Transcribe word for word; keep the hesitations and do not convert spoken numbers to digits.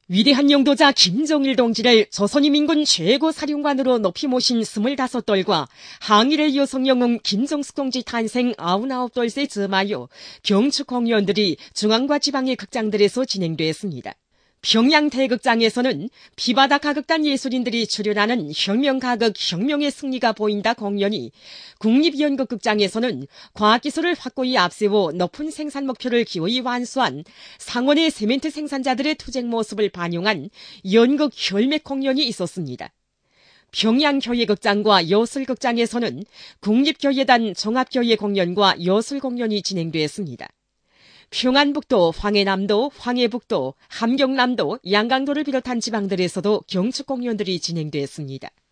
위대한 영도자 김정일 동지를 조선인민군 최고 사령관으로 높이 모신 스물다섯 돌과 항일의 여성 영웅 김정숙 동지 탄생 아흔아홉 돌세 점하여 경축 공연들이 중앙과 지방의 극장들에서 진행됐습니다. 평양 대극장에서는 비바다 가극단 예술인들이 출연하는 혁명가극 혁명의 승리가 보인다 공연이, 국립연극극장에서는 과학기술을 확고히 앞세워 높은 생산 목표를 기어이 완수한 상원의 세멘트 생산자들의 투쟁 모습을 반영한 연극 혈맥 공연이 있었습니다. 평양교회극장과 여술극장에서는 국립교회단 종합교회 공연과 여술 공연이 진행됐습니다. 평안북도, 황해남도, 황해북도, 함경남도, 양강도를 비롯한 지방들에서도 경축 공연들이 진행됐습니다.